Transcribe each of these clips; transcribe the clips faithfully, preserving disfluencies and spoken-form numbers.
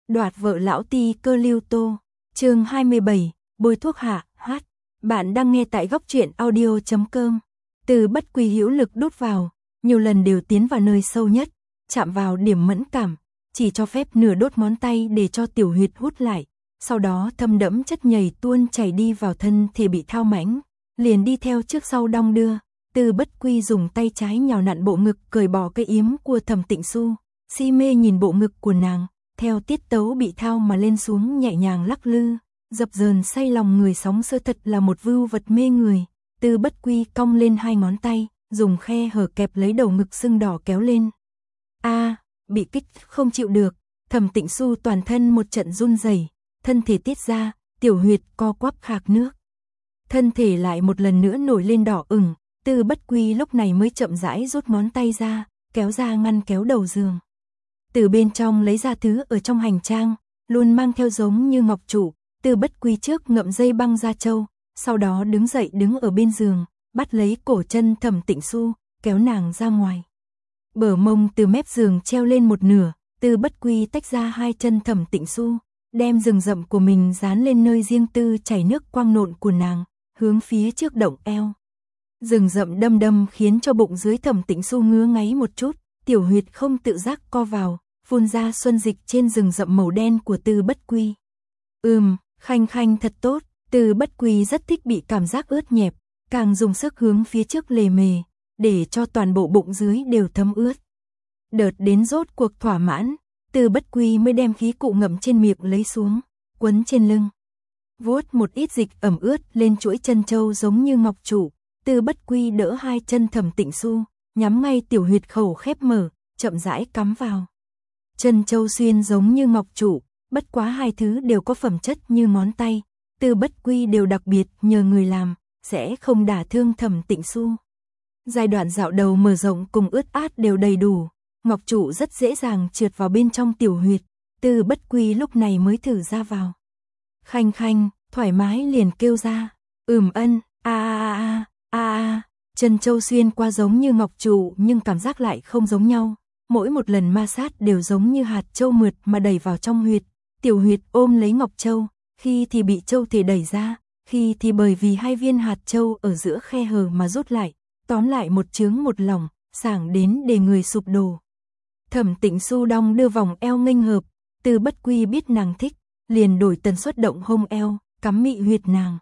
Đoạt vợ lão ti cơ Lưu Tô, chương hai mươi bảy, bôi thuốc hạ, hát. Bạn đang nghe tại góc truyện audio chấm com. Từ bất quy hữu lực đút vào, nhiều lần đều tiến vào nơi sâu nhất, chạm vào điểm mẫn cảm, chỉ cho phép nửa đốt ngón tay để cho tiểu huyệt hút lại, sau đó thâm đẫm chất nhầy tuôn chảy đi vào thân thể bị thao mãnh, liền đi theo trước sau đong đưa. Từ bất quy dùng tay trái nhào nặn bộ ngực, cởi bỏ cái yếm của Thẩm Tịnh Xu, si mê nhìn bộ ngực của nàng, theo tiết tấu bị thao mà lên xuống nhẹ nhàng lắc lư, dập dờn say lòng người, sóng sơ thật là một vưu vật mê người. Từ bất quy cong lên hai ngón tay, dùng khe hở kẹp lấy đầu ngực sưng đỏ kéo lên. A, à, bị kích không chịu được, Thẩm Tịnh Xu toàn thân một trận run rẩy, thân thể tiết ra, tiểu huyệt co quắp khạc nước. Thân thể lại một lần nữa nổi lên đỏ ửng. Từ bất quy lúc này mới chậm rãi rút ngón tay ra, kéo ra ngăn kéo đầu giường. Từ bên trong lấy ra thứ ở trong hành trang, luôn mang theo giống như ngọc trụ. Từ bất quy trước ngậm dây băng da trâu, sau đó đứng dậy đứng ở bên giường, bắt lấy cổ chân Thẩm Tịnh Xu, kéo nàng ra ngoài. Bờ mông từ mép giường treo lên một nửa, Từ bất quy tách ra hai chân Thẩm Tịnh Xu, đem rừng rậm của mình dán lên nơi riêng tư chảy nước quang nộn của nàng, hướng phía trước động eo. Rừng rậm đâm đâm khiến cho bụng dưới Thẩm Tịnh Xu ngứa ngáy một chút, tiểu huyệt không tự giác co vào, phun ra xuân dịch trên rừng rậm màu đen của Từ bất quy. Ừm, khanh khanh thật tốt, Từ bất quy rất thích bị cảm giác ướt nhẹp, càng dùng sức hướng phía trước lề mề, để cho toàn bộ bụng dưới đều thấm ướt. Đợt đến rốt cuộc thỏa mãn, Từ bất quy mới đem khí cụ ngậm trên miệng lấy xuống, quấn trên lưng. Vuốt một ít dịch ẩm ướt lên chuỗi chân châu giống như ngọc trụ. Từ bất quy đỡ hai chân Thẩm Tịnh Xu, nhắm ngay tiểu huyệt khẩu khép mở, chậm rãi cắm vào. Chân châu xuyên giống như ngọc trụ, bất quá hai thứ đều có phẩm chất như ngón tay. Từ bất quy đều đặc biệt nhờ người làm, sẽ không đả thương Thẩm Tịnh Xu. Giai đoạn dạo đầu mở rộng cùng ướt át đều đầy đủ, ngọc trụ rất dễ dàng trượt vào bên trong tiểu huyệt. Từ bất quy lúc này mới thử ra vào. Khanh khanh, thoải mái liền kêu ra, ừm ân, a a a. A a, chân châu xuyên qua giống như ngọc trụ nhưng cảm giác lại không giống nhau, mỗi một lần ma sát đều giống như hạt châu mượt mà đẩy vào trong huyệt, tiểu huyệt ôm lấy ngọc châu, khi thì bị châu thể đẩy ra, khi thì bởi vì hai viên hạt châu ở giữa khe hở mà rút lại, tóm lại một chướng một lòng, sảng đến để người sụp đổ. Thẩm Tịnh Xu đong đưa vòng eo nghênh hợp, Từ bất quy biết nàng thích, liền đổi tần suất động hông eo, cắm mị huyệt nàng.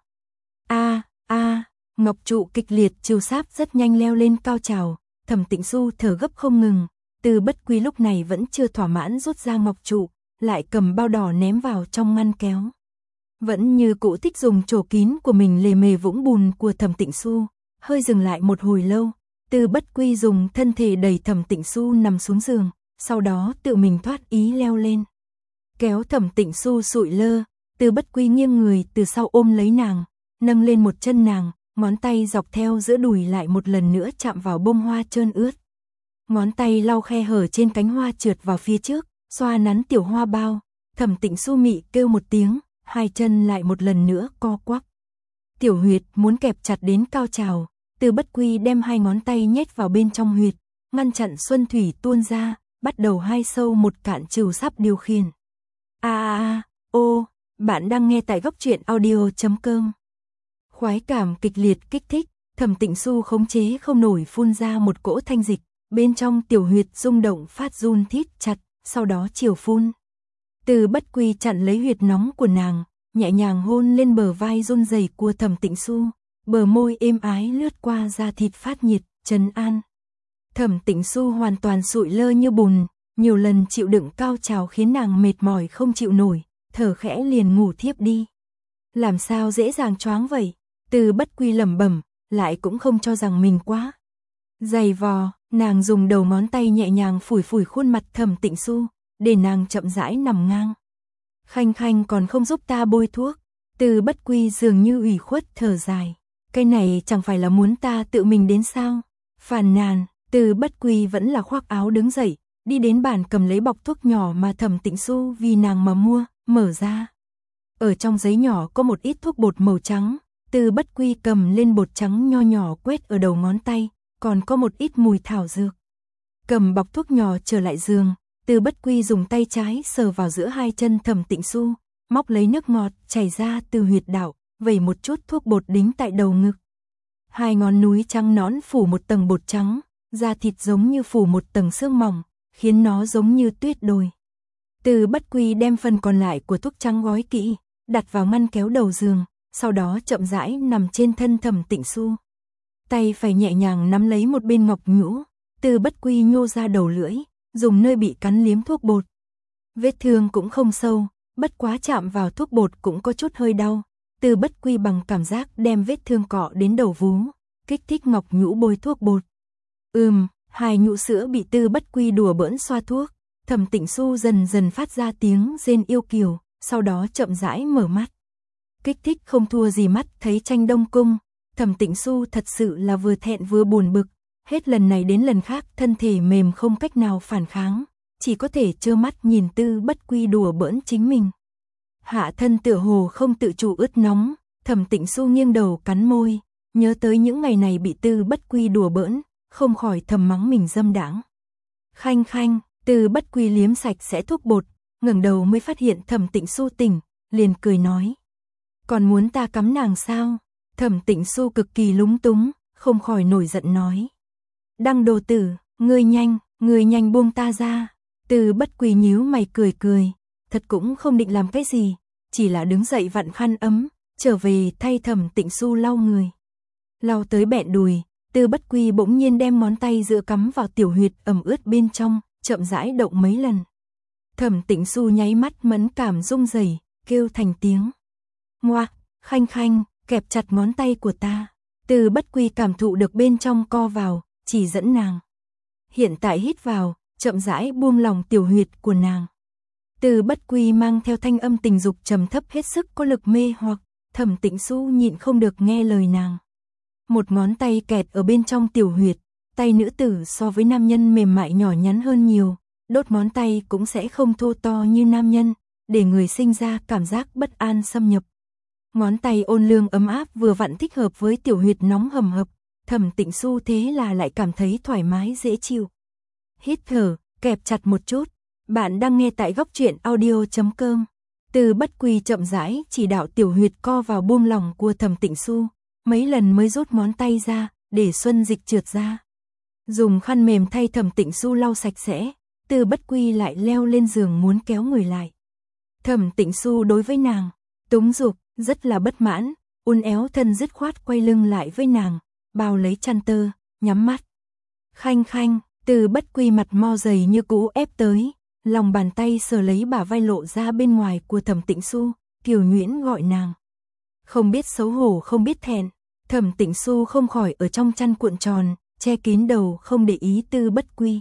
A a ngọc trụ kịch liệt chiều sáp rất nhanh leo lên cao trào, Thẩm Tịnh Xu thở gấp không ngừng. Từ bất quy lúc này vẫn chưa thỏa mãn rút ra ngọc trụ, lại cầm bao đỏ ném vào trong ngăn kéo. Vẫn như cũ thích dùng chỗ kín của mình lề mề vũng bùn của Thẩm Tịnh Xu, hơi dừng lại một hồi lâu. Từ bất quy dùng thân thể đẩy Thẩm Tịnh Xu nằm xuống giường, sau đó tự mình thoát ý leo lên. Kéo Thẩm Tịnh Xu sụi lơ, Từ bất quy nghiêng người từ sau ôm lấy nàng, nâng lên một chân nàng. Ngón tay dọc theo giữa đùi lại một lần nữa chạm vào bông hoa trơn ướt. Ngón tay lau khe hở trên cánh hoa trượt vào phía trước, xoa nắn tiểu hoa bao. Thẩm Tịnh Xu mị kêu một tiếng, hai chân lại một lần nữa co quắp. Tiểu huyệt muốn kẹp chặt đến cao trào, Từ bất quy đem hai ngón tay nhét vào bên trong huyệt, ngăn chặn xuân thủy tuôn ra, bắt đầu hai sâu một cạn trừ sắp điều khiển. A a a, ô, bạn đang nghe tại góc truyện audio chấm com. Khoái cảm kịch liệt kích thích, Thẩm Tịnh Xu khống chế không nổi phun ra một cỗ thanh dịch, bên trong tiểu huyệt rung động phát run thít chặt, sau đó chiều phun. Từ bất quy chặn lấy huyệt nóng của nàng, nhẹ nhàng hôn lên bờ vai run rẩy của Thẩm Tịnh Xu, bờ môi êm ái lướt qua da thịt phát nhiệt, trấn an. Thẩm Tịnh Xu hoàn toàn sụi lơ như bùn, nhiều lần chịu đựng cao trào khiến nàng mệt mỏi không chịu nổi, thở khẽ liền ngủ thiếp đi. Làm sao dễ dàng choáng vậy? Từ bất quy lẩm bẩm, lại cũng không cho rằng mình quá dày vò, nàng dùng đầu ngón tay nhẹ nhàng phủi phủi khuôn mặt Thẩm Tịnh Xu, để nàng chậm rãi nằm ngang. Khanh khanh còn không giúp ta bôi thuốc. Từ bất quy dường như ủy khuất thở dài, cái này chẳng phải là muốn ta tự mình đến sao? Phàn nàn, Từ bất quy vẫn là khoác áo đứng dậy, đi đến bàn cầm lấy bọc thuốc nhỏ mà Thẩm Tịnh Xu vì nàng mà mua, mở ra. Ở trong giấy nhỏ có một ít thuốc bột màu trắng. Từ bất quy cầm lên bột trắng nho nhỏ quét ở đầu ngón tay, còn có một ít mùi thảo dược. Cầm bọc thuốc nhỏ trở lại giường, Từ Bất Quy dùng tay trái sờ vào giữa hai chân Thẩm Tịnh Xu, móc lấy nước ngọt chảy ra từ huyệt đạo, vẩy một chút thuốc bột đính tại đầu ngực. Hai ngón núi trắng nõn phủ một tầng bột trắng, da thịt giống như phủ một tầng xương mỏng, khiến nó giống như tuyết đồi. Từ Bất Quy đem phần còn lại của thuốc trắng gói kỹ, đặt vào ngăn kéo đầu giường, sau đó chậm rãi nằm trên thân Thẩm Tịnh Xu. Tay phải nhẹ nhàng nắm lấy một bên ngọc nhũ, Từ Bất Quy nhô ra đầu lưỡi, dùng nơi bị cắn liếm thuốc bột. Vết thương cũng không sâu, bất quá chạm vào thuốc bột cũng có chút hơi đau. Từ Bất Quy bằng cảm giác đem vết thương cọ đến đầu vú, kích thích ngọc nhũ bôi thuốc bột. Ừm, hai nhũ sữa bị Từ Bất Quy đùa bỡn xoa thuốc, Thẩm Tịnh Xu dần dần phát ra tiếng rên yêu kiều, sau đó chậm rãi mở mắt. Kích thích không thua gì mắt thấy tranh đông cung, Thẩm Tịnh Xu thật sự là vừa thẹn vừa buồn bực, hết lần này đến lần khác thân thể mềm không cách nào phản kháng, chỉ có thể trơ mắt nhìn Từ Bất Quy đùa bỡn chính mình. Hạ thân tựa hồ không tự chủ ướt nóng, Thẩm Tịnh Xu nghiêng đầu cắn môi, nhớ tới những ngày này bị Từ Bất Quy đùa bỡn, không khỏi thầm mắng mình dâm đãng. Khanh khanh, Từ Bất Quy liếm sạch sẽ thuốc bột, ngẩng đầu mới phát hiện Thẩm Tịnh Xu tỉnh, liền cười nói: "Còn muốn ta cắm nàng sao?" Thẩm Tịnh Xu cực kỳ lúng túng, không khỏi nổi giận nói: "Đăng đồ tử, ngươi nhanh, ngươi nhanh buông ta ra." Từ Bất Quy nhíu mày cười cười, thật cũng không định làm cái gì, chỉ là đứng dậy vặn khăn ấm, trở về thay Thẩm Tịnh Xu lau người. Lau tới bẹn đùi, Từ Bất Quy bỗng nhiên đem ngón tay giữa cắm vào tiểu huyệt ẩm ướt bên trong, chậm rãi động mấy lần. Thẩm Tịnh Xu nháy mắt mẫn cảm rung rẩy, kêu thành tiếng: "Ngoa, khanh khanh, kẹp chặt ngón tay của ta." Từ Bất Quy cảm thụ được bên trong co vào, chỉ dẫn nàng. Hiện tại hít vào, chậm rãi buông lòng tiểu huyệt của nàng. Từ Bất Quy mang theo thanh âm tình dục trầm thấp hết sức có lực mê hoặc, Thẩm Tịnh Xu nhịn không được nghe lời nàng. Một ngón tay kẹt ở bên trong tiểu huyệt, tay nữ tử so với nam nhân mềm mại nhỏ nhắn hơn nhiều, đốt ngón tay cũng sẽ không thô to như nam nhân, để người sinh ra cảm giác bất an xâm nhập. Ngón tay ôn lương ấm áp vừa vặn thích hợp với tiểu huyệt nóng hầm hập, Thẩm Tịnh Xu thế là lại cảm thấy thoải mái dễ chịu. Hít thở, kẹp chặt một chút. Bạn đang nghe tại góc truyện audio chấm com. Từ Bất Quy chậm rãi chỉ đạo tiểu huyệt co vào buông lỏng của Thẩm Tịnh Xu, mấy lần mới rút ngón tay ra, để xuân dịch trượt ra. Dùng khăn mềm thay Thẩm Tịnh Xu lau sạch sẽ, Từ Bất Quy lại leo lên giường muốn kéo người lại. Thẩm Tịnh Xu đối với nàng, túng dục, rất là bất mãn, uốn éo thân dứt khoát quay lưng lại với nàng, bao lấy chăn tơ, nhắm mắt. Khanh khanh, Từ Bất Quy mặt mo dày như cũ ép tới, lòng bàn tay sờ lấy bả vai lộ ra bên ngoài của Thẩm Tịnh Xu, kiều nhuyễn gọi nàng. Không biết xấu hổ không biết thẹn, Thẩm Tịnh Xu không khỏi ở trong chăn cuộn tròn, che kín đầu không để ý Từ Bất Quy.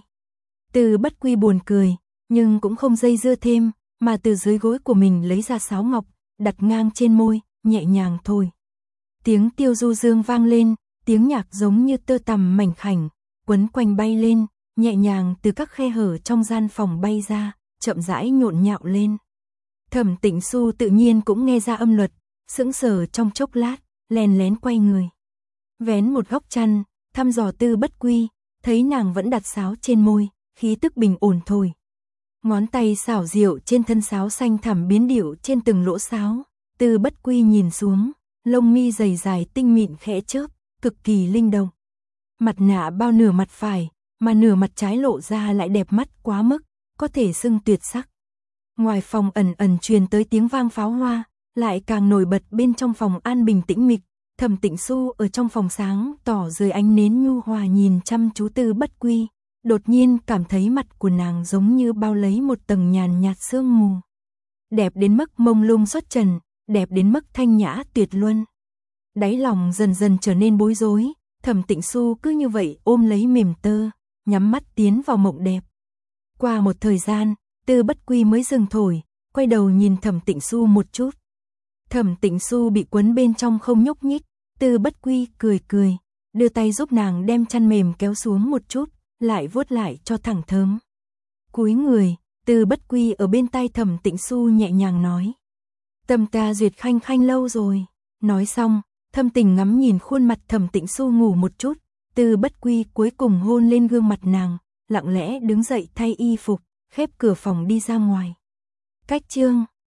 Từ Bất Quy buồn cười, nhưng cũng không dây dưa thêm, mà từ dưới gối của mình lấy ra sáo ngọc, đặt ngang trên môi, nhẹ nhàng thôi. Tiếng tiêu du dương vang lên, tiếng nhạc giống như tơ tằm mảnh khảnh, quấn quanh bay lên, nhẹ nhàng từ các khe hở trong gian phòng bay ra, chậm rãi nhộn nhạo lên. Thẩm Tịnh Xu tự nhiên cũng nghe ra âm luật, sững sờ trong chốc lát, lén lén quay người. Vén một góc chăn, thăm dò Từ Bất Quy, thấy nàng vẫn đặt sáo trên môi, khí tức bình ổn thôi. Ngón tay xảo diệu trên thân sáo xanh thẳm biến điệu trên từng lỗ sáo, Từ Bất Quy nhìn xuống, lông mi dày dài tinh mịn khẽ chớp, cực kỳ linh động. Mặt nạ bao nửa mặt phải, mà nửa mặt trái lộ ra lại đẹp mắt quá mức, có thể xưng tuyệt sắc. Ngoài phòng ẩn ẩn truyền tới tiếng vang pháo hoa, lại càng nổi bật bên trong phòng an bình tĩnh mịch. Thẩm Tịnh Xu ở trong phòng sáng tỏ dưới ánh nến nhu hòa nhìn chăm chú Từ Bất Quy, đột nhiên cảm thấy mặt của nàng giống như bao lấy một tầng nhàn nhạt sương mù. Đẹp đến mức mông lung xuất trần, đẹp đến mức thanh nhã tuyệt luân. Đáy lòng dần dần trở nên bối rối, Thẩm Tịnh Xu cứ như vậy ôm lấy mềm tơ, nhắm mắt tiến vào mộng đẹp. Qua một thời gian, Từ Bất Quy mới dừng thổi, quay đầu nhìn Thẩm Tịnh Xu một chút. Thẩm Tịnh Xu bị quấn bên trong không nhúc nhích, Từ Bất Quy cười cười, đưa tay giúp nàng đem chăn mềm kéo xuống một chút, lại vuốt lại cho thẳng thớm. Cúi người, Từ Bất Quy ở bên tai Thẩm Tịnh Xu nhẹ nhàng nói: "Tâm ta duyệt khanh khanh lâu rồi." Nói xong, thâm tình ngắm nhìn khuôn mặt Thẩm Tịnh Xu ngủ một chút, Từ Bất Quy cuối cùng hôn lên gương mặt nàng, lặng lẽ đứng dậy thay y phục, khép cửa phòng đi ra ngoài. Cách chương